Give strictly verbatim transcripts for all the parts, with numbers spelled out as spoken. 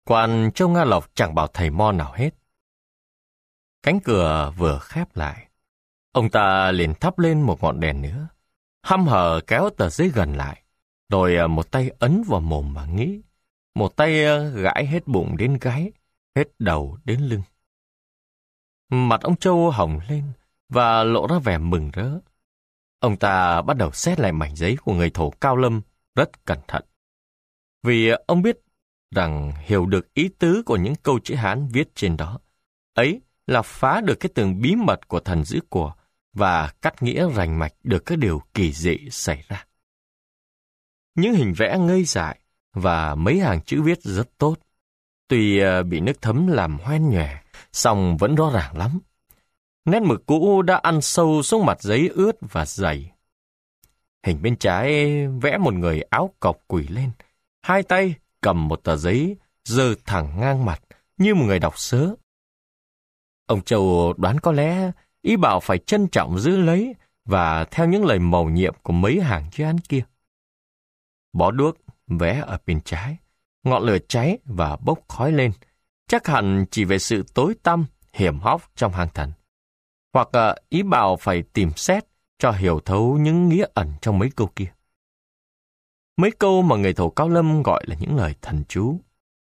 Quan Châu Nga Lộc chẳng bảo thầy mo nào hết. Cánh cửa vừa khép lại, ông ta liền thắp lên một ngọn đèn nữa, hăm hở kéo tờ giấy gần lại, rồi một tay ấn vào mồm và nghĩ, một tay gãi hết bụng đến gáy, hết đầu đến lưng. Mặt ông Châu hồng lên và lộ ra vẻ mừng rỡ. Ông ta bắt đầu xét lại mảnh giấy của người thổ Cao Lâm rất cẩn thận. Vì ông biết rằng hiểu được ý tứ của những câu chữ Hán viết trên đó, ấy là phá được cái tường bí mật của thần giữ của và cắt nghĩa rành mạch được các điều kỳ dị xảy ra. Những hình vẽ ngây dại và mấy hàng chữ viết rất tốt. Tuy bị nước thấm làm hoen nhòe, song vẫn rõ ràng lắm. Nét mực cũ đã ăn sâu xuống mặt giấy ướt và dày. Hình bên trái vẽ một người áo cộc quỳ lên, hai tay cầm một tờ giấy giơ thẳng ngang mặt như một người đọc sớ. Ông Châu đoán có lẽ ý bảo phải trân trọng giữ lấy và theo những lời mầu nhiệm của mấy hàng chữ Hán kia. Bó đuốc vẽ ở bên trái, ngọn lửa cháy và bốc khói lên, chắc hẳn chỉ về sự tối tăm, hiểm hóc trong hang thần. Hoặc ý bảo phải tìm xét cho hiểu thấu những nghĩa ẩn trong mấy câu kia. Mấy câu mà người thổ Cao Lâm gọi là những lời thần chú.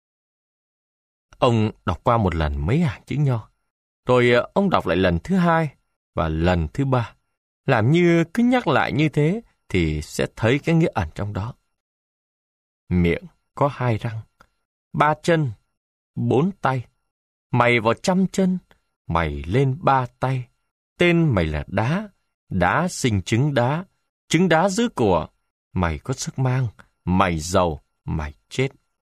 Ông đọc qua một lần mấy hàng chữ nho, rồi ông đọc lại lần thứ hai và lần thứ ba. Làm như cứ nhắc lại như thế thì sẽ thấy cái nghĩa ẩn trong đó. Miệng có hai răng, ba chân, bốn tay. Mày vào trăm chân, mày lên ba tay. Tên mày là đá, đá sinh trứng đá, trứng đá giữ của. Mày có sức mang, mày giàu, mày chết.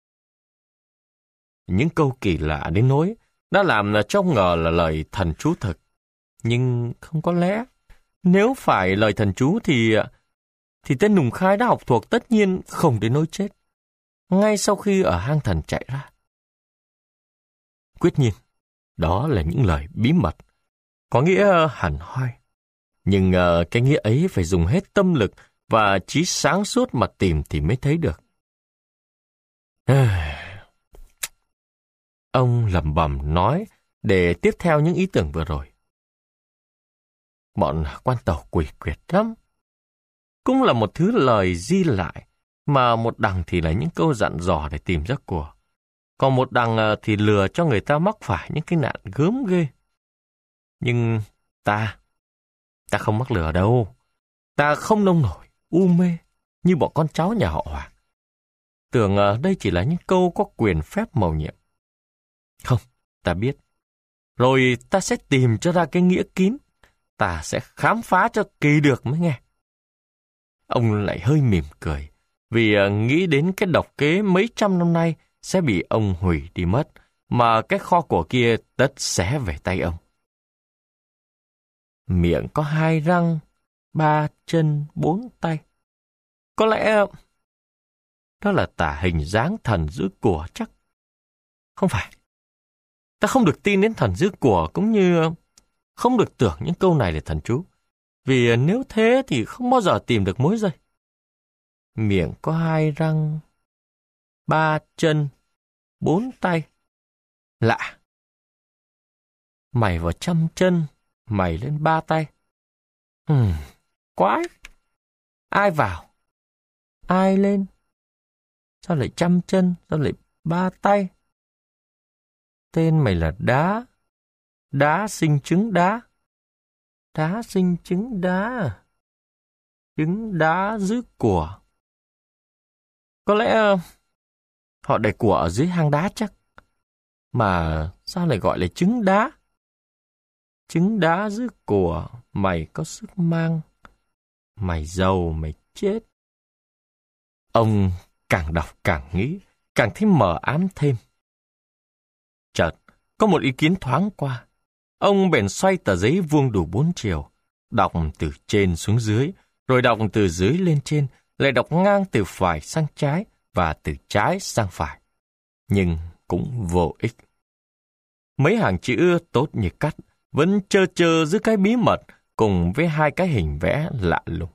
Những câu kỳ lạ đến nỗi đã làm cho ông ngờ là lời thần chú thực. Nhưng không có lẽ, nếu phải lời thần chú thì thì tên Nùng Khai đã học thuộc tất nhiên không đến nỗi chết. Ngay sau khi ở hang thần chạy ra. Quyết nhiên, đó là những lời bí mật, có nghĩa hẳn hoi. Nhưng uh, cái nghĩa ấy phải dùng hết tâm lực và trí sáng suốt mà tìm thì mới thấy được. Ông lẩm bẩm nói để tiếp theo những ý tưởng vừa rồi. Bọn quan tàu quỷ quyệt lắm. Cũng là một thứ lời di lại, mà một đằng thì là những câu dặn dò để tìm ra của. Còn một đằng thì lừa cho người ta mắc phải những cái nạn gớm ghê. Nhưng ta, ta không mắc lừa đâu. Ta không nông nổi, u mê, như bọn con cháu nhà họ Hoàng. Tưởng đây chỉ là những câu có quyền phép mầu nhiệm. Không, ta biết. Rồi ta sẽ tìm cho ra cái nghĩa kín. Ta sẽ khám phá cho kỳ được mới nghe. Ông lại hơi mỉm cười, vì nghĩ đến cái độc kế mấy trăm năm nay sẽ bị ông hủy đi mất, mà cái kho của kia tất sẽ về tay ông. Miệng có hai răng, ba chân, bốn tay. Có lẽ đó là tả hình dáng thần giữ của chắc. Không phải. Ta không được tin đến thần giữ của, cũng như không được tưởng những câu này là thần chú. Vì nếu thế thì không bao giờ tìm được mối dây. Miệng có hai răng, ba chân, bốn tay. Lạ. Mày vào trăm chân, mày lên ba tay. Hmm, quái. Ai vào? Ai lên? Sao lại trăm chân, sao lại ba tay? Tên mày là đá. Đá sinh trứng đá. Đá sinh trứng đá. Trứng đá giữ của. Có lẽ họ để của ở dưới hang đá chắc. Mà sao lại gọi là trứng đá? Trứng đá giữ của, mày có sức mang. Mày giàu, mày chết. Ông càng đọc càng nghĩ, càng thấy mờ ám thêm. Chợt, có một ý kiến thoáng qua. Ông bèn xoay tờ giấy vuông đủ bốn chiều, đọc từ trên xuống dưới, rồi đọc từ dưới lên trên, lại đọc ngang từ phải sang trái và từ trái sang phải. Nhưng cũng vô ích. Mấy hàng chữ tốt như cắt vẫn trơ trơ giữa cái bí mật cùng với hai cái hình vẽ lạ lùng.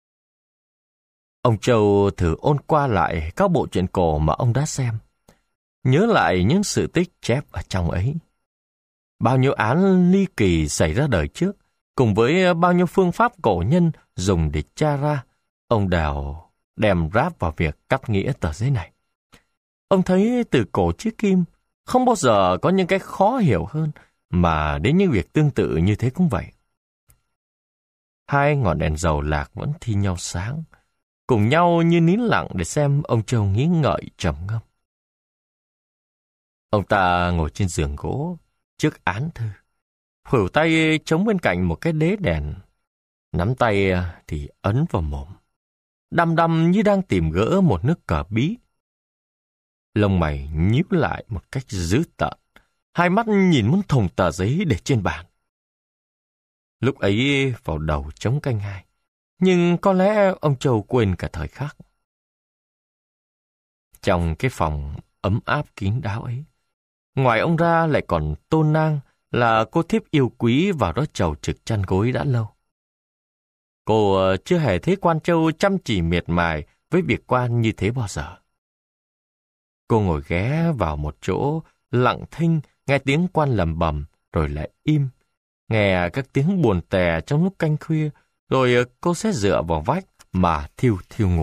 Ông Châu thử ôn qua lại các bộ truyện cổ mà ông đã xem. nhớ lại những sự tích chép ở trong ấy. Bao nhiêu án ly kỳ xảy ra đời trước, cùng với bao nhiêu phương pháp cổ nhân dùng để tra ra, ông Đào đem ráp vào việc cắt nghĩa tờ giấy này. Ông thấy từ cổ chí kim, không bao giờ có những cái khó hiểu hơn, mà đến những việc tương tự như thế cũng vậy. Hai ngọn đèn dầu lạc vẫn thi nhau sáng, cùng nhau như nín lặng để xem ông Châu nghĩ ngợi trầm ngâm. Ông ta ngồi trên giường gỗ, trước án thư, khuỷu tay chống bên cạnh một cái đế đèn, nắm tay thì ấn vào mồm, đăm đăm như đang tìm gỡ một nước cờ bí. Lông mày nhíu lại một cách dữ tợn, hai mắt nhìn muốn thùng tờ giấy để trên bàn. Lúc ấy vào đầu trống canh hai, nhưng có lẽ ông Châu quên cả thời khắc. Trong cái phòng ấm áp kín đáo ấy, ngoài ông ra lại còn Tô Nang là cô thiếp yêu quý vào đó chầu trực chăn gối đã lâu. Cô chưa hề thấy quan Châu chăm chỉ miệt mài với việc quan như thế bao giờ. Cô ngồi ghé vào một chỗ, lặng thinh, nghe tiếng quan lầm bầm, rồi lại im. Nghe các tiếng buồn tè trong lúc canh khuya, rồi cô sẽ dựa vào vách mà thiêu thiêu ngủ.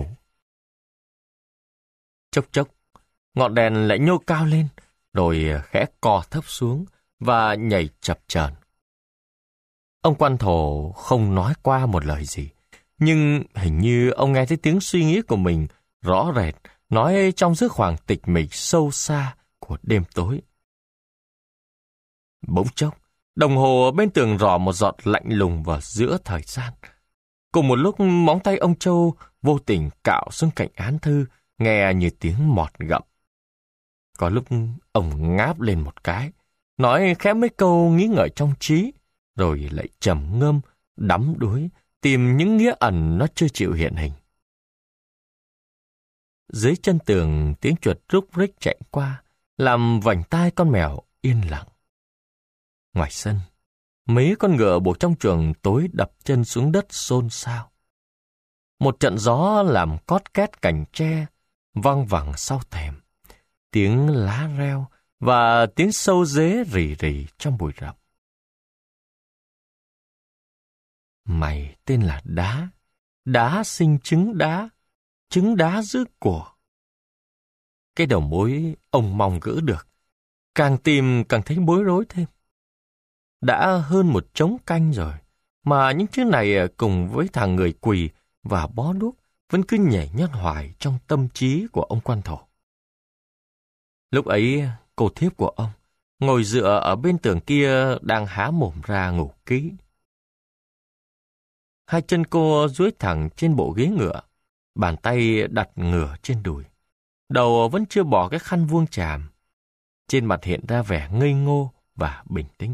Chốc chốc, ngọn đèn lại nhô cao lên, rồi khẽ co thấp xuống và nhảy chập chờn. Ông quan thổ không nói qua một lời gì, nhưng hình như ông nghe thấy tiếng suy nghĩ của mình rõ rệt, nói trong giấc khoảng tịch mịch sâu xa của đêm tối. Bỗng chốc, đồng hồ bên tường rỏ một giọt lạnh lùng vào giữa thời gian. Cùng một lúc, móng tay ông Châu vô tình cạo xuống cạnh án thư, nghe như tiếng mọt gặm. Có lúc ông ngáp lên một cái, nói khẽ mấy câu nghĩ ngợi trong trí, rồi lại trầm ngâm, đắm đuối, tìm những nghĩa ẩn nó chưa chịu hiện hình. Dưới chân tường, tiếng chuột rúc rích chạy qua, làm vành tai con mèo yên lặng. Ngoài sân, mấy con ngựa buộc trong chuồng tối đập chân xuống đất xôn xao. Một trận gió làm cót két cành tre, văng vẳng sau thềm. Tiếng lá reo và tiếng sâu dế rì rì trong bụi rậm. Mày tên là Đá, đá sinh trứng đá, trứng đá giữ của. Cái đầu mối ông mong gỡ được, càng tìm càng thấy bối rối thêm. Đã hơn một trống canh rồi, mà những chữ này cùng với thằng người quỳ và bó đuốc vẫn cứ nhảy nhót hoài trong tâm trí của ông quan thổ. Lúc ấy, cô thiếp của ông, ngồi dựa ở bên tường kia đang há mồm ra ngủ kỹ. Hai chân cô duỗi thẳng trên bộ ghế ngựa, bàn tay đặt ngửa trên đùi. Đầu vẫn chưa bỏ cái khăn vuông tràm. Trên mặt hiện ra vẻ ngây ngô và bình tĩnh.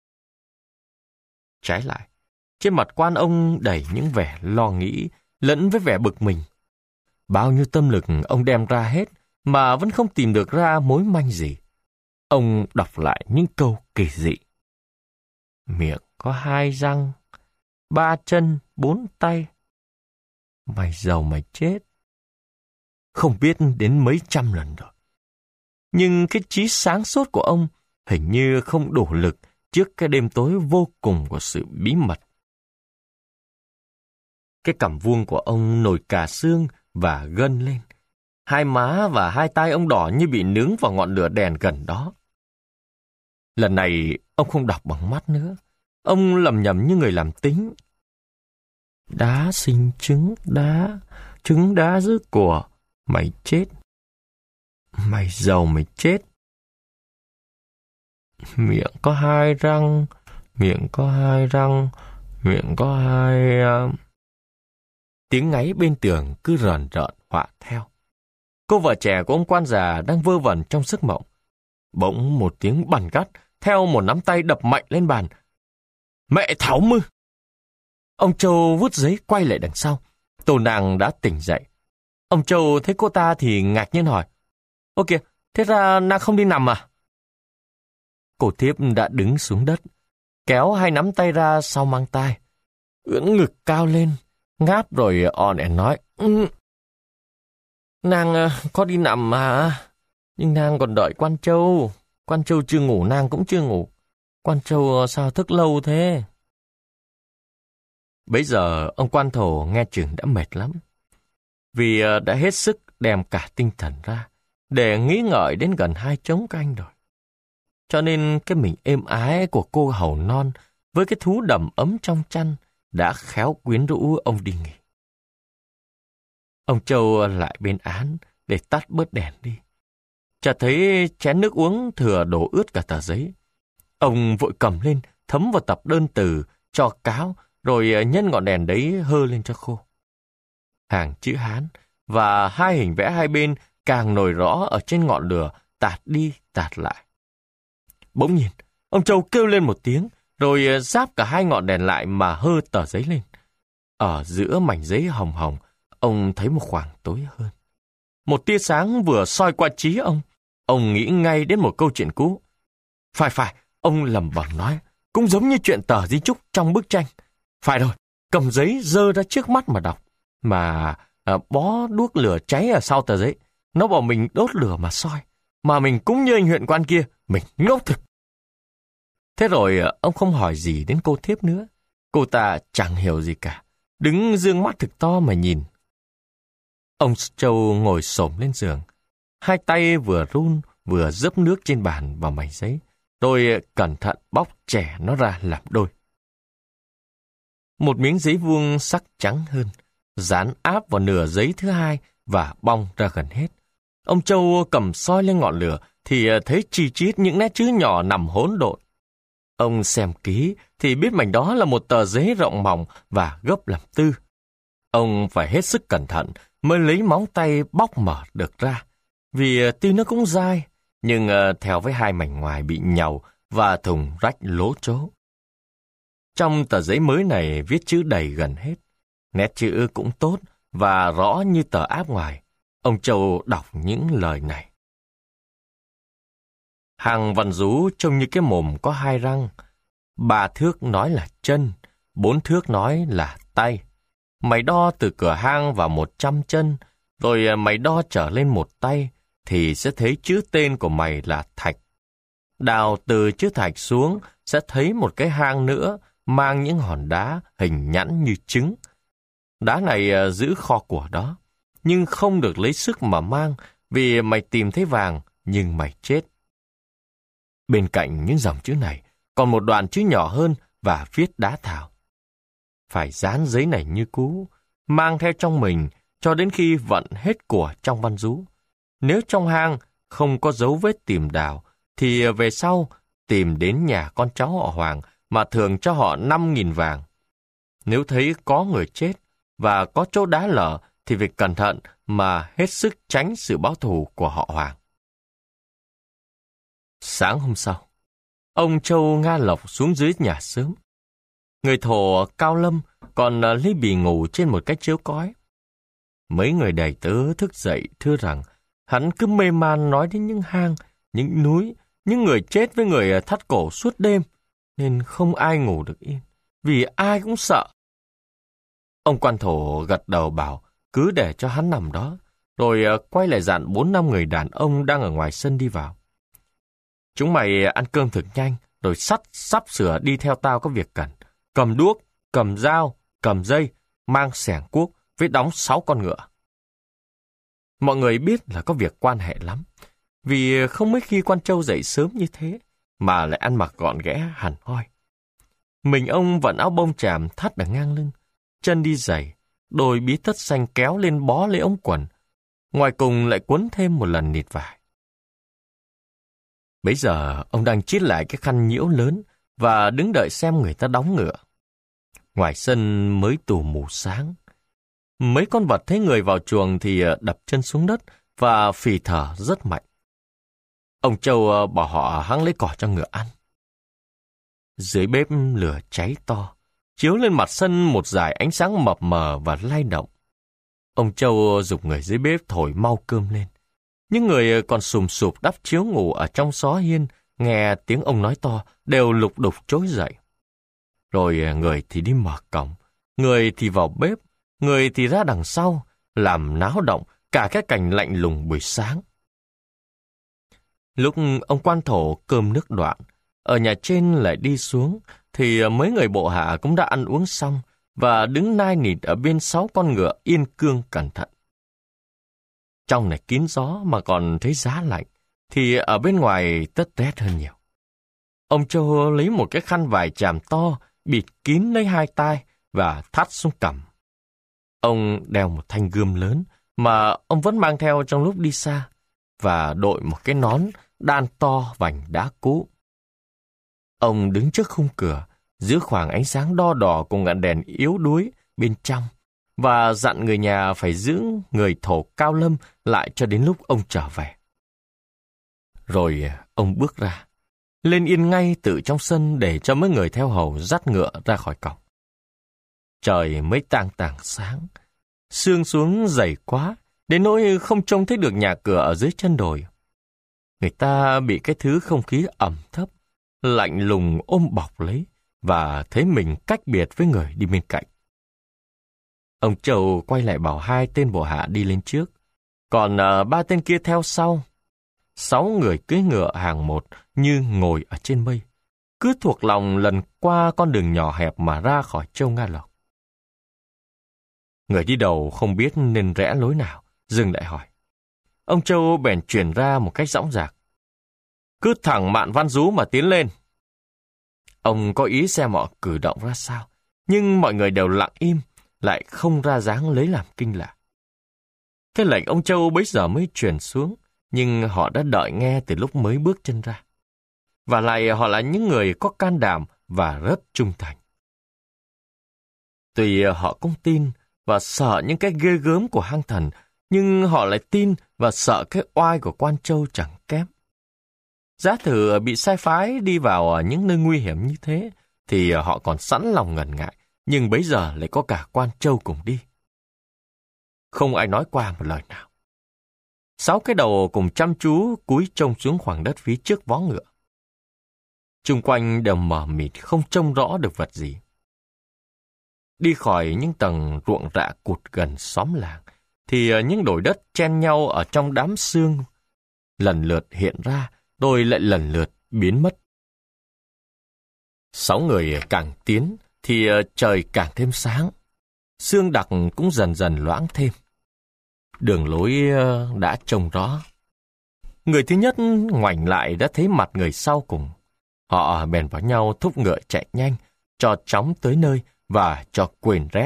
Trái lại, trên mặt quan ông đầy những vẻ lo nghĩ lẫn với vẻ bực mình. Bao nhiêu tâm lực ông đem ra hết mà vẫn không tìm được ra mối manh gì. Ông đọc lại những câu kỳ dị. Miệng có hai răng, ba chân, bốn tay. Mày giàu mày chết. Không biết đến mấy trăm lần rồi. Nhưng cái trí sáng suốt của ông hình như không đủ lực trước cái đêm tối vô cùng của sự bí mật. Cái cằm vuông của ông nổi cả xương và gân lên. Hai má và hai tay ông đỏ như bị nướng vào ngọn lửa đèn gần đó. Lần này ông không đọc bằng mắt nữa. Ông lầm nhầm như người làm tính. Đá sinh trứng đá, trứng đá giữ của, mày chết. Mày giàu mày chết. Miệng có hai răng, miệng có hai răng, miệng có hai... Uh... Tiếng ngáy bên tường cứ rờn rợn họa theo. Cô vợ trẻ của ông quan già đang vơ vẩn trong giấc mộng. Bỗng một tiếng bằn gắt theo một nắm tay đập mạnh lên bàn. Mẹ Thảo Mư! Ông Châu vút giấy quay lại đằng sau. Tô Nàng đã tỉnh dậy. Ông Châu thấy cô ta thì ngạc nhiên hỏi. Ô kìa, thế ra nàng không đi nằm à? Cô thiếp đã đứng xuống đất, kéo hai nắm tay ra sau mang tai, ưỡn ngực cao lên, ngáp rồi òn ẻn nói. Ừ, nàng có đi nằm mà. Nhưng nàng còn đợi Quan Châu. Quan Châu chưa ngủ, nàng cũng chưa ngủ. Quan Châu sao thức lâu thế? Bấy giờ ông Quan Thổ nghe chừng đã mệt lắm. Vì đã hết sức đem cả tinh thần ra để nghĩ ngợi đến gần hai trống canh rồi. Cho nên cái mình êm ái của cô hầu non với cái thú đầm ấm trong chăn đã khéo quyến rũ ông đi nghỉ. Ông Châu lại bên án để tắt bớt đèn đi. Chợt thấy chén nước uống thừa đổ ướt cả tờ giấy. Ông vội cầm lên, thấm vào tập đơn từ, cho cáo, rồi nhân ngọn đèn đấy hơ lên cho khô. Hàng chữ Hán và hai hình vẽ hai bên càng nổi rõ ở trên ngọn lửa, tạt đi tạt lại. Bỗng nhiên, ông Châu kêu lên một tiếng, rồi giáp cả hai ngọn đèn lại mà hơ tờ giấy lên. Ở giữa mảnh giấy hồng hồng, ông thấy một khoảng tối hơn. Một tia sáng vừa soi qua trí ông. Ông nghĩ ngay đến một câu chuyện cũ. Phải phải, ông lẩm bẩm nói, cũng giống như chuyện tờ di chúc trong bức tranh. Phải rồi, cầm giấy dơ ra trước mắt mà đọc. Mà à, bó đuốc lửa cháy ở sau tờ giấy. Nó bảo mình đốt lửa mà soi. Mà mình cũng như anh huyện quan kia, mình ngốc thực. Thế rồi ông không hỏi gì đến cô thiếp nữa. Cô ta chẳng hiểu gì cả, đứng dương mắt thực to mà nhìn. Ông Châu ngồi xổm lên giường, hai tay vừa run vừa dấp nước trên bàn vào mảnh giấy, rồi cẩn thận bóc chẻ nó ra làm đôi. Một miếng giấy vuông sắc trắng hơn, dán áp vào nửa giấy thứ hai và bong ra gần hết. Ông Châu cầm soi lên ngọn lửa thì thấy chi chít những nét chữ nhỏ nằm hỗn độn. Ông xem kỹ thì biết mảnh đó là một tờ giấy rộng mỏng và gấp làm tư. Ông phải hết sức cẩn thận mới lấy móng tay bóc mở được ra. Vì tuy nó cũng dai, nhưng theo với hai mảnh ngoài bị nhàu và thùng rách lố chố. Trong tờ giấy mới này viết chữ đầy gần hết. Nét chữ cũng tốt và rõ như tờ áp ngoài. Ông Châu đọc những lời này. Hàng Văn Dú trông như cái mồm có hai răng. Ba thước nói là chân, bốn thước nói là tay. Mày đo từ cửa hang vào một trăm chân, rồi mày đo trở lên một tay, thì sẽ thấy chữ tên của mày là Thạch. Đào từ chữ Thạch xuống, sẽ thấy một cái hang nữa, mang những hòn đá hình nhẵn như trứng. Đá này giữ kho của đó, nhưng không được lấy sức mà mang, vì mày tìm thấy vàng, nhưng mày chết. Bên cạnh những dòng chữ này, còn một đoạn chữ nhỏ hơn và viết đá thảo. Phải dán giấy này như cũ, mang theo trong mình cho đến khi vận hết của trong văn dú. Nếu trong hang không có dấu vết tìm đào, thì về sau tìm đến nhà con cháu họ Hoàng mà thưởng cho họ năm nghìn vàng. Nếu thấy có người chết và có chỗ đá lở, thì việc cẩn thận mà hết sức tránh sự báo thù của họ Hoàng. Sáng hôm sau, ông Châu Nga Lộc xuống dưới nhà sớm. Người Thổ Cao Lâm còn Lý Bì ngủ trên một cái chiếu cói. Mấy người đầy tớ thức dậy thưa rằng hắn cứ mê man nói đến những hang, những núi, những người chết với người thắt cổ suốt đêm, nên không ai ngủ được yên, vì ai cũng sợ. Ông Quan Thổ gật đầu bảo cứ để cho hắn nằm đó, rồi quay lại dặn bốn năm người đàn ông đang ở ngoài sân đi vào. Chúng mày ăn cơm thực nhanh, rồi sắt sắp sửa đi theo tao có việc cần. Cầm đuốc, cầm dao, cầm dây, mang xẻng cuốc với đóng sáu con ngựa. Mọi người biết là có việc quan hệ lắm, vì không mấy khi Quan Châu dậy sớm như thế, mà lại ăn mặc gọn ghẽ hẳn hoi. Mình ông vận áo bông tràm thắt ở ngang lưng, chân đi giày, đôi bí tất xanh kéo lên bó lấy ống quần, ngoài cùng lại quấn thêm một lần nịt vải. Bấy giờ ông đang chít lại cái khăn nhiễu lớn và đứng đợi xem người ta đóng ngựa. Ngoài sân mới tù mù sáng. Mấy con vật thấy người vào chuồng thì đập chân xuống đất và phì thở rất mạnh. Ông Châu bảo họ hẵng lấy cỏ cho ngựa ăn. Dưới bếp lửa cháy to, chiếu lên mặt sân một dải ánh sáng mập mờ và lay động. Ông Châu giục người dưới bếp thổi mau cơm lên. Những người còn sùm sụp đắp chiếu ngủ ở trong xó hiên, nghe tiếng ông nói to, đều lục đục trỗi dậy. Rồi người thì đi mở cổng, người thì vào bếp, người thì ra đằng sau, làm náo động cả cái cảnh lạnh lùng buổi sáng. Lúc ông quan thổ cơm nước đoạn, ở nhà trên lại đi xuống, thì mấy người bộ hạ cũng đã ăn uống xong và đứng nai nịt ở bên sáu con ngựa yên cương cẩn thận. Trong này kín gió mà còn thấy giá lạnh, thì ở bên ngoài tất rét hơn nhiều. Ông Châu lấy một cái khăn vải chàm to, bịt kín lấy hai tai và thắt xuống cằm. Ông đeo một thanh gươm lớn mà ông vẫn mang theo trong lúc đi xa, và đội một cái nón đan to vành đá cũ. Ông đứng trước khung cửa, giữa khoảng ánh sáng đo đỏ cùng ngọn đèn yếu đuối bên trong, và dặn người nhà phải giữ người thổ Cao Lâm lại cho đến lúc ông trở về. Rồi ông bước ra, lên yên ngay tự trong sân để cho mấy người theo hầu dắt ngựa ra khỏi cổng. Trời mới tang tàng sáng, sương xuống dày quá, đến nỗi không trông thấy được nhà cửa ở dưới chân đồi. Người ta bị cái thứ không khí ẩm thấp, lạnh lùng ôm bọc lấy, và thấy mình cách biệt với người đi bên cạnh. Ông Châu quay lại bảo hai tên bộ hạ đi lên trước, còn uh, ba tên kia theo sau. Sáu người cưỡi ngựa hàng một như ngồi ở trên mây, cứ thuộc lòng lần qua con đường nhỏ hẹp mà ra khỏi Châu Nga Lộc. Người đi đầu không biết nên rẽ lối nào, dừng lại hỏi. Ông Châu bèn truyền ra một cách dõng dạc. Cứ thẳng Mạn Văn Dú mà tiến lên. Ông có ý xem mọi cử động ra sao, nhưng mọi người đều lặng im, lại không ra dáng lấy làm kinh lạ. Cái lệnh ông Châu bấy giờ mới truyền xuống, nhưng họ đã đợi nghe từ lúc mới bước chân ra. Và lại họ là những người có can đảm và rất trung thành. Tuy họ cũng tin và sợ những cái ghê gớm của hang thần, nhưng họ lại tin và sợ cái oai của Quan Châu chẳng kém. Giá thử bị sai phái đi vào những nơi nguy hiểm như thế, thì họ còn sẵn lòng ngần ngại, nhưng bấy giờ lại có cả Quan Châu cùng đi. Không ai nói qua một lời nào. Sáu cái đầu cùng chăm chú cúi trông xuống khoảng đất phía trước vó ngựa. Chung quanh đều mờ mịt, không trông rõ được vật gì. Đi khỏi những tầng ruộng rạ cụt gần xóm làng, thì những đồi đất chen nhau ở trong đám sương lần lượt hiện ra, rồi lại lần lượt biến mất. Sáu người càng tiến, thì trời càng thêm sáng. Sương đặc cũng dần dần loãng thêm. Đường lối đã trông rõ. Người thứ nhất ngoảnh lại đã thấy mặt người sau cùng. Họ bèn vào nhau thúc ngựa chạy nhanh, cho chóng tới nơi và cho quên rét.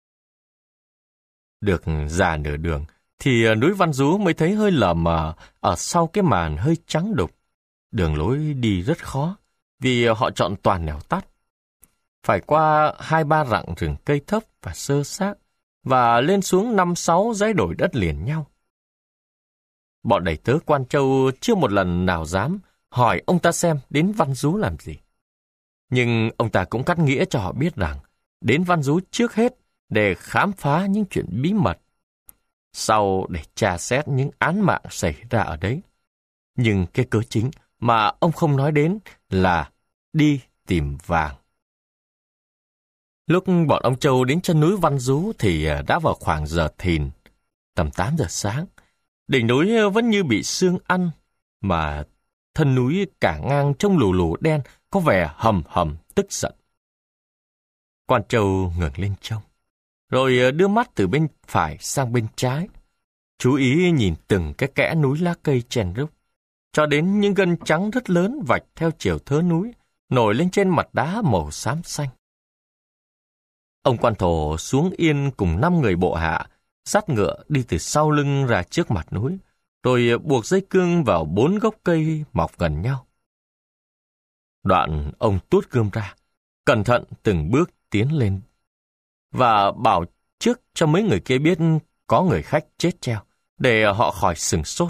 Được ra nửa đường, thì núi Văn Dú mới thấy hơi lờ mờ ở sau cái màn hơi trắng đục. Đường lối đi rất khó, vì họ chọn toàn nẻo tắt. Phải qua hai ba rặng rừng cây thấp và xơ xác, và lên xuống năm sáu dãy đồi đất liền nhau. Bọn đầy tớ Quan Châu chưa một lần nào dám hỏi ông ta xem đến Văn Dú làm gì. Nhưng ông ta cũng cắt nghĩa cho họ biết rằng đến Văn Dú trước hết để khám phá những chuyện bí mật, sau để tra xét những án mạng xảy ra ở đấy. Nhưng cái cớ chính mà ông không nói đến là đi tìm vàng. Lúc bọn ông Châu đến chân núi Văn Dú thì đã vào khoảng giờ thìn, tầm tám giờ sáng. Đỉnh núi vẫn như bị sương ăn, mà thân núi cả ngang trông lù lù đen, có vẻ hầm hầm tức giận. Quan Châu ngẩng lên trông, rồi đưa mắt từ bên phải sang bên trái, chú ý nhìn từng cái kẽ núi lá cây chen rúc, cho đến những gân trắng rất lớn vạch theo chiều thớ núi, nổi lên trên mặt đá màu xám xanh. Ông Quan Thổ xuống yên cùng năm người bộ hạ, dắt ngựa đi từ sau lưng ra trước mặt núi, rồi buộc dây cương vào bốn gốc cây mọc gần nhau. Đoạn ông tuốt gươm ra, cẩn thận từng bước tiến lên, và bảo trước cho mấy người kia biết có người khách chết treo, để họ khỏi sửng sốt.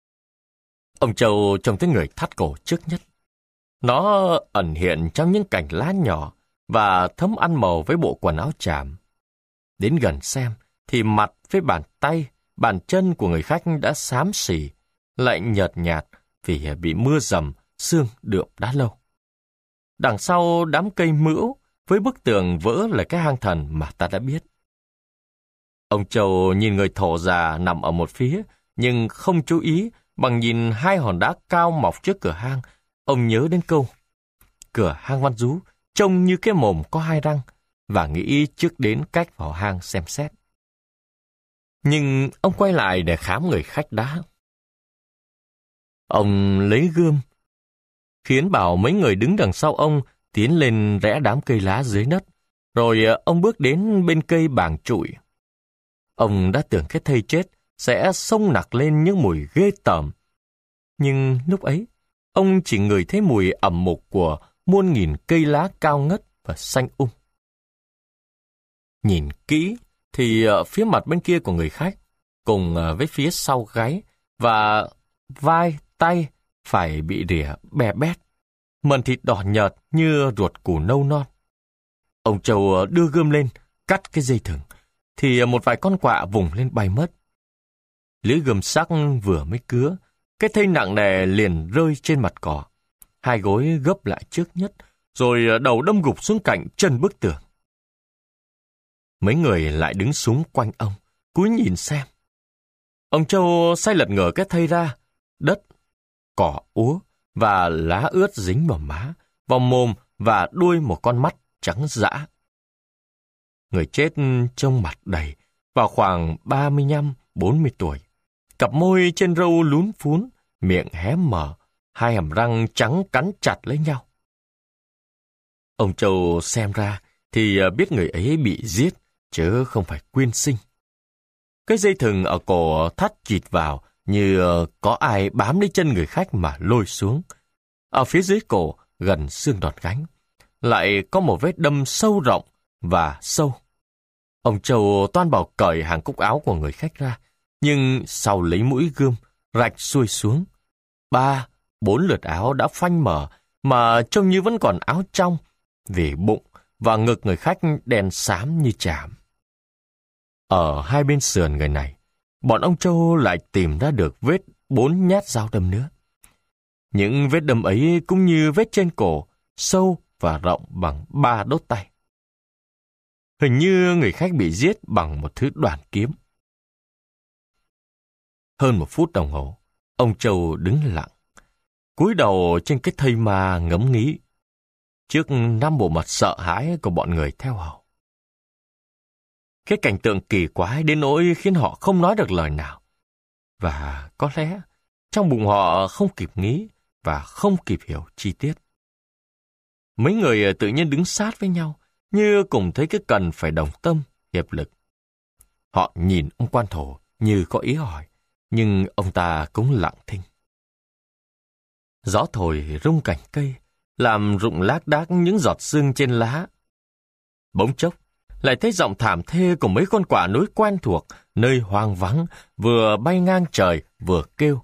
Ông Châu trông thấy người thắt cổ trước nhất. Nó ẩn hiện trong những cành lá nhỏ và thấm ăn màu với bộ quần áo chàm. Đến gần xem, thì mặt với bàn tay, bàn chân của người khách đã xám xì, lại nhợt nhạt vì bị mưa dầm, sương đượm đã lâu. Đằng sau đám cây mữu với bức tường vỡ là cái hang thần mà ta đã biết. Ông Châu nhìn người thổ già nằm ở một phía, nhưng không chú ý Bằng nhìn hai hòn đá cao mọc trước cửa hang, ông nhớ đến câu: cửa hang Văn Dú trông như cái mồm có hai răng, và nghĩ trước đến cách vào hang xem xét. Nhưng ông quay lại để khám người khách đá. Ông lấy gươm, khiến bảo mấy người đứng đằng sau ông tiến lên rẽ đám cây lá dưới đất, rồi ông bước đến bên cây bàng trụi. Ông đã tưởng cái thây chết sẽ xông nặc lên những mùi ghê tởm. Nhưng lúc ấy, ông chỉ ngửi thấy mùi ẩm mục của muôn nghìn cây lá cao ngất và xanh um. Nhìn kỹ thì phía mặt bên kia của người khách, cùng với phía sau gáy và vai, tay phải bị rỉa bè bét, mần thịt đỏ nhợt như ruột củ nâu non. Ông Châu đưa gươm lên, cắt cái dây thừng, thì một vài con quạ vùng lên bay mất. Lưỡi gươm sắc vừa mới cứa, cái thây nặng nề liền rơi trên mặt cỏ. Hai gối gấp lại trước nhất, rồi đầu đâm gục xuống cạnh chân bức tường. Mấy người lại đứng xung quanh ông, cúi nhìn xem. Ông Châu say lật ngửa cái thây ra, đất, cỏ úa và lá ướt dính vào má, vào mồm và đuôi một con mắt trắng dã. Người chết trông mặt đầy, vào khoảng ba mươi lăm bốn mươi tuổi. Cặp môi trên râu lún phún, miệng hé mở, hai hàm răng trắng cắn chặt lấy nhau. Ông Châu xem ra thì biết người ấy bị giết, chứ không phải quyên sinh. Cái dây thừng ở cổ thắt chịt vào như có ai bám lấy chân người khách mà lôi xuống. Ở phía dưới cổ, gần xương đòn gánh, lại có một vết đâm sâu rộng và sâu. Ông Châu toan bảo cởi hàng cúc áo của người khách ra, nhưng sau lấy mũi gươm, rạch xuôi xuống. Ba, bốn lượt áo đã phanh mở, mà trông như vẫn còn áo trong, vì bụng và ngực người khách đen xám như chàm. Ở hai bên sườn người này, bọn ông Châu lại tìm ra được vết bốn nhát dao đâm nữa. Những vết đâm ấy cũng như vết trên cổ, sâu và rộng bằng ba đốt tay. Hình như người khách bị giết bằng một thứ đoàn kiếm. Hơn một phút đồng hồ, ông Châu đứng lặng, cúi đầu trên cái thây ma ngẫm nghĩ, trước năm bộ mặt sợ hãi của bọn người theo hầu. Cái cảnh tượng kỳ quái đến nỗi khiến họ không nói được lời nào. Và có lẽ trong bụng họ không kịp nghĩ và không kịp hiểu chi tiết. Mấy người tự nhiên đứng sát với nhau, như cùng thấy cái cần phải đồng tâm, hiệp lực. Họ nhìn ông quan thổ như có ý hỏi, nhưng ông ta cũng lặng thinh. Gió thổi rung cành cây, làm rụng lác đác những giọt sương trên lá. Bỗng chốc, lại thấy giọng thảm thê của mấy con quạ núi quen thuộc, nơi hoang vắng, vừa bay ngang trời, vừa kêu.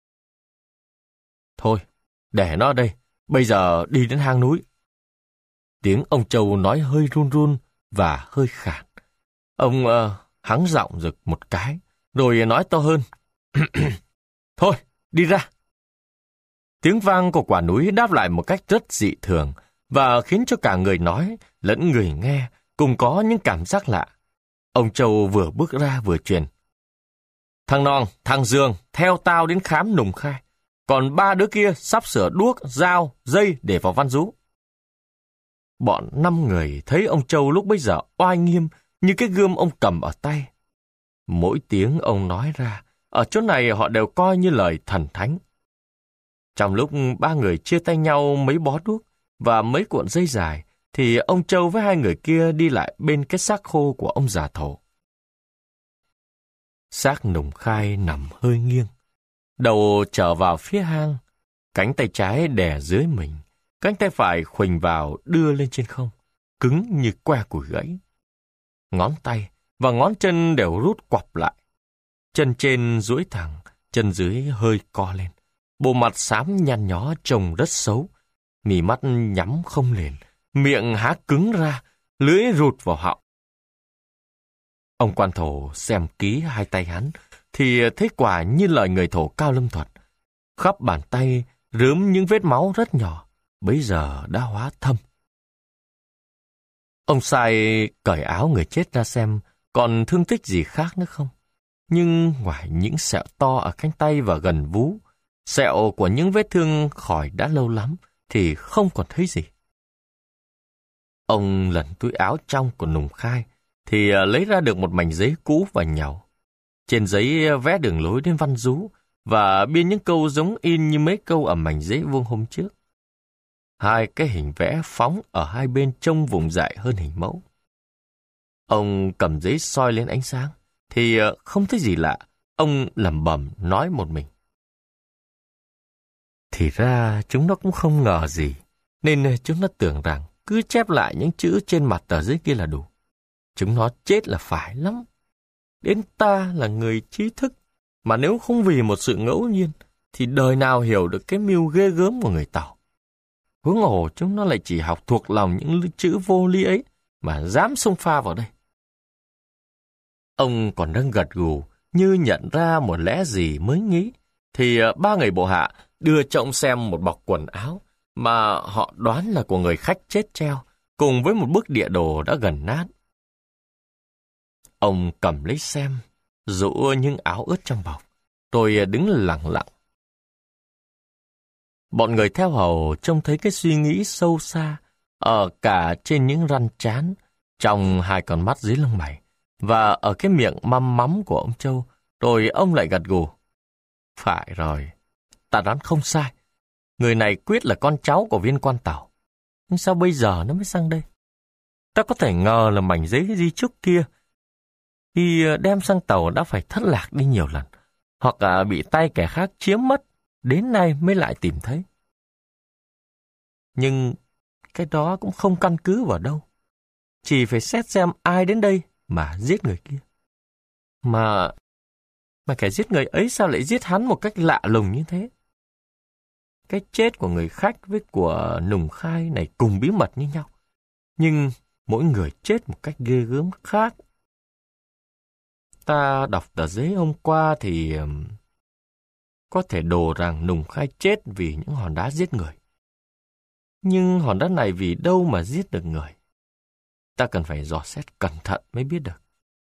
Thôi, để nó đây, bây giờ đi đến hang núi. Tiếng ông Châu nói hơi run run và hơi khản. Ông uh, hắng giọng rực một cái, rồi nói to hơn. Thôi, đi ra. Tiếng vang của quả núi đáp lại một cách rất dị thường, và khiến cho cả người nói lẫn người nghe cùng có những cảm giác lạ. Ông Châu vừa bước ra vừa truyền. Thằng Non, thằng Dương, theo tao đến khám Nùng Khai. Còn ba đứa kia sắp sửa đuốc, dao, dây để vào Văn Dú. Bọn năm người thấy ông Châu lúc bấy giờ oai nghiêm như cái gươm ông cầm ở tay. Mỗi tiếng ông nói ra, ở chỗ này họ đều coi như lời thần thánh. Trong lúc ba người chia tay nhau mấy bó đuốc và mấy cuộn dây dài, thì ông Châu với hai người kia đi lại bên cái xác khô của ông già thổ. Xác Nùng Khai nằm hơi nghiêng, đầu trở vào phía hang, cánh tay trái đè dưới mình, cánh tay phải khuỳnh vào đưa lên trên không, cứng như que củi gãy. Ngón tay và ngón chân đều rút quặp lại. Chân trên duỗi thẳng, chân dưới hơi co lên. Bộ mặt xám nhăn nhó trông rất xấu, mí mắt nhắm không lên, miệng há cứng ra, lưỡi rụt vào họng. Ông quan thổ xem kỹ hai tay hắn, thì thấy quả như lời người thổ Cao Lâm Thuật. Khắp bàn tay rớm những vết máu rất nhỏ, bấy giờ đã hóa thâm. Ông sai cởi áo người chết ra xem còn thương tích gì khác nữa không. Nhưng ngoài những sẹo to ở cánh tay và gần vú, sẹo của những vết thương khỏi đã lâu lắm thì không còn thấy gì. Ông lần túi áo trong của Nùng Khai thì lấy ra được một mảnh giấy cũ và nhàu. Trên giấy vẽ đường lối đến văn rú và biên những câu giống in như mấy câu ở mảnh giấy vuông hôm trước. Hai cái hình vẽ phóng ở hai bên trông vùng dại hơn hình mẫu. Ông cầm giấy soi lên ánh sáng thì không thấy gì lạ. Ông lẩm bẩm nói một mình. Thì ra chúng nó cũng không ngờ gì, nên chúng nó tưởng rằng cứ chép lại những chữ trên mặt tờ giấy kia là đủ. Chúng nó chết là phải lắm. Đến ta là người trí thức, mà nếu không vì một sự ngẫu nhiên, thì đời nào hiểu được cái mưu ghê gớm của người Tàu. Huống hồ chúng nó lại chỉ học thuộc lòng những chữ vô lý ấy, mà dám xông pha vào đây. Ông còn đang gật gù, như nhận ra một lẽ gì mới nghĩ, thì ba người bộ hạ đưa cho ông xem một bọc quần áo, mà họ đoán là của người khách chết treo, cùng với một bức địa đồ đã gần nát. Ông cầm lấy xem, rũ những áo ướt trong bọc, rồi đứng lặng lặng. Bọn người theo hầu trông thấy cái suy nghĩ sâu xa ở cả trên những răng trán, trong hai con mắt dưới lông mày, và ở cái miệng măm mắm của ông Châu, rồi ông lại gật gù. Phải rồi, ta đoán không sai. Người này quyết là con cháu của viên quan Tàu. Nhưng sao bây giờ nó mới sang đây? Ta có thể ngờ là mảnh giấy di chúc kia khi đem sang Tàu đã phải thất lạc đi nhiều lần, hoặc là bị tay kẻ khác chiếm mất, đến nay mới lại tìm thấy. Nhưng cái đó cũng không căn cứ vào đâu. Chỉ phải xét xem ai đến đây mà giết người kia. Mà, mà kẻ giết người ấy sao lại giết hắn một cách lạ lùng như thế? Cái chết của người khách với của Nùng Khai này cùng bí mật như nhau. Nhưng mỗi người chết một cách ghê gớm khác. Ta đọc tờ giấy hôm qua thì có thể đồ rằng Nùng Khai chết vì những hòn đá giết người. Nhưng hòn đá này vì đâu mà giết được người? Ta cần phải dò xét cẩn thận mới biết được.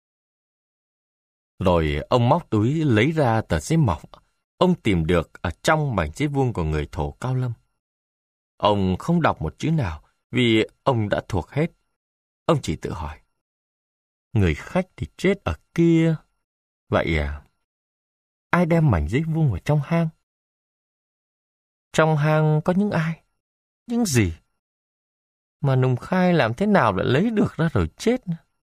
Rồi ông móc túi lấy ra tờ giấy mỏng ông tìm được ở trong mảnh giấy vuông của người Thổ Cao Lâm. Ông không đọc một chữ nào vì ông đã thuộc hết. Ông chỉ tự hỏi. Người khách thì chết ở kia. Vậy à? Ai đem mảnh giấy vuông vào trong hang? Trong hang có những ai? Những gì? Mà Nùng Khai làm thế nào để lấy được ra rồi chết?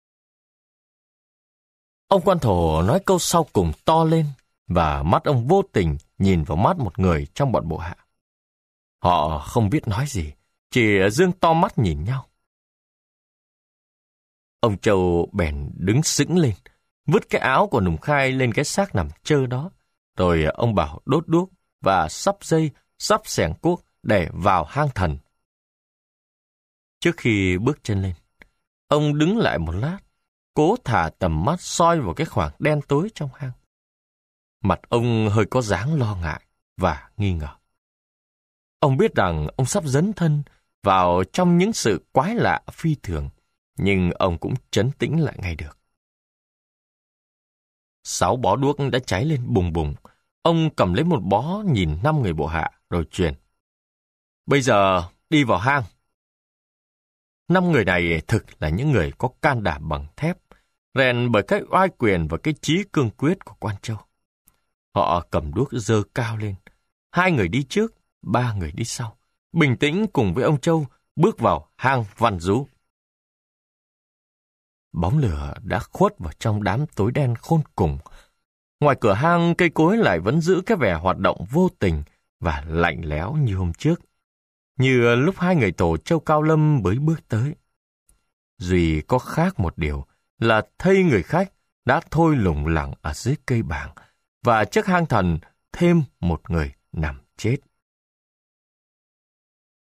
Ông quan thổ nói câu sau cùng to lên, và mắt ông vô tình nhìn vào mắt một người trong bọn bộ hạ. Họ không biết nói gì, chỉ dương to mắt nhìn nhau. Ông Châu bèn đứng sững lên, vứt cái áo của Nùng Khai lên cái xác nằm trơ đó, rồi ông bảo đốt đuốc và sắp dây, sắp xẻng cuốc để vào hang thần. Trước khi bước chân lên, ông đứng lại một lát, cố thả tầm mắt soi vào cái khoảng đen tối trong hang. Mặt ông hơi có dáng lo ngại và nghi ngờ. Ông biết rằng ông sắp dấn thân vào trong những sự quái lạ phi thường, nhưng ông cũng trấn tĩnh lại ngay được. Sáu bó đuốc đã cháy lên bùng bùng. Ông cầm lấy một bó nhìn năm người bộ hạ rồi truyền. Bây giờ đi vào hang. Năm người này thực là những người có can đảm bằng thép, rèn bởi cái oai quyền và cái chí cương quyết của Quan Châu. Họ cầm đuốc giơ cao lên. Hai người đi trước, ba người đi sau. Bình tĩnh cùng với ông Châu bước vào hang Văn Rú. Bóng lửa đã khuất vào trong đám tối đen khôn cùng. Ngoài cửa hang, cây cối lại vẫn giữ cái vẻ hoạt động vô tình và lạnh lẽo như hôm trước, như lúc hai người tổ Châu Cao Lâm mới bước tới. Duy có khác một điều là thây người khách đã thôi lủng lẳng ở dưới cây bàng, và trước hang thần thêm một người nằm chết.